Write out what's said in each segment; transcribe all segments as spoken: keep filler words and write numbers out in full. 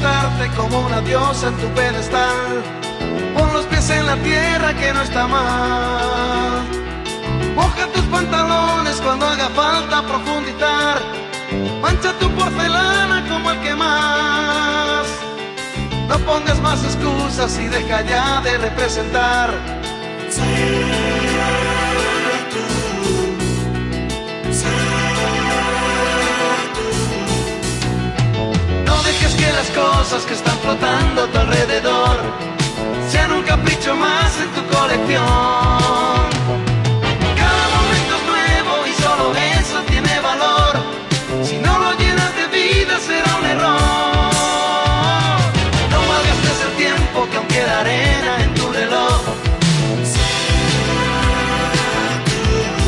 disfrutarte como una diosa en tu pedestal. Pon los pies en la tierra que no está mal. Moja tus pantalones cuando haga falta profundizar. Mancha tu porcelana como el que más. No pongas más excusas y deja ya de representar. Sé tú, sé tú. No dejes que las cosas que están flotando a tu alrededor sean un capricho más en tu colección. Cada momento es nuevo y solo eso tiene valor. Si no lo llenas de vida será un error. No malgastes el tiempo que aún queda arena en tu reloj. Sé tú,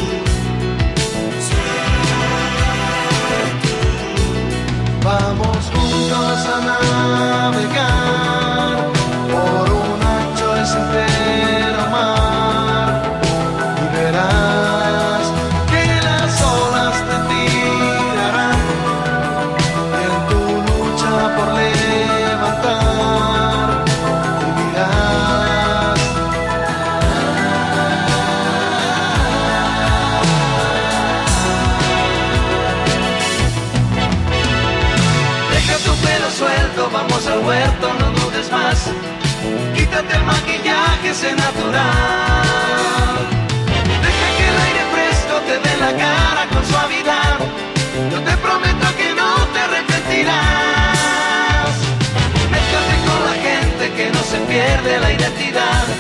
sé tú. Vamos juntos a navegar por un ancho y sincero mar, y verás que las olas te tirarán en tu lucha por levantar, y dirás deja tu pelo suelto, vamos al huerto, no dudes más. Quítate el maquillaje, sé natural. Deja que el aire fresco te dé la cara con suavidad. Yo te prometo que no te arrepentirás. Mézclate con la gente que no se pierde la identidad.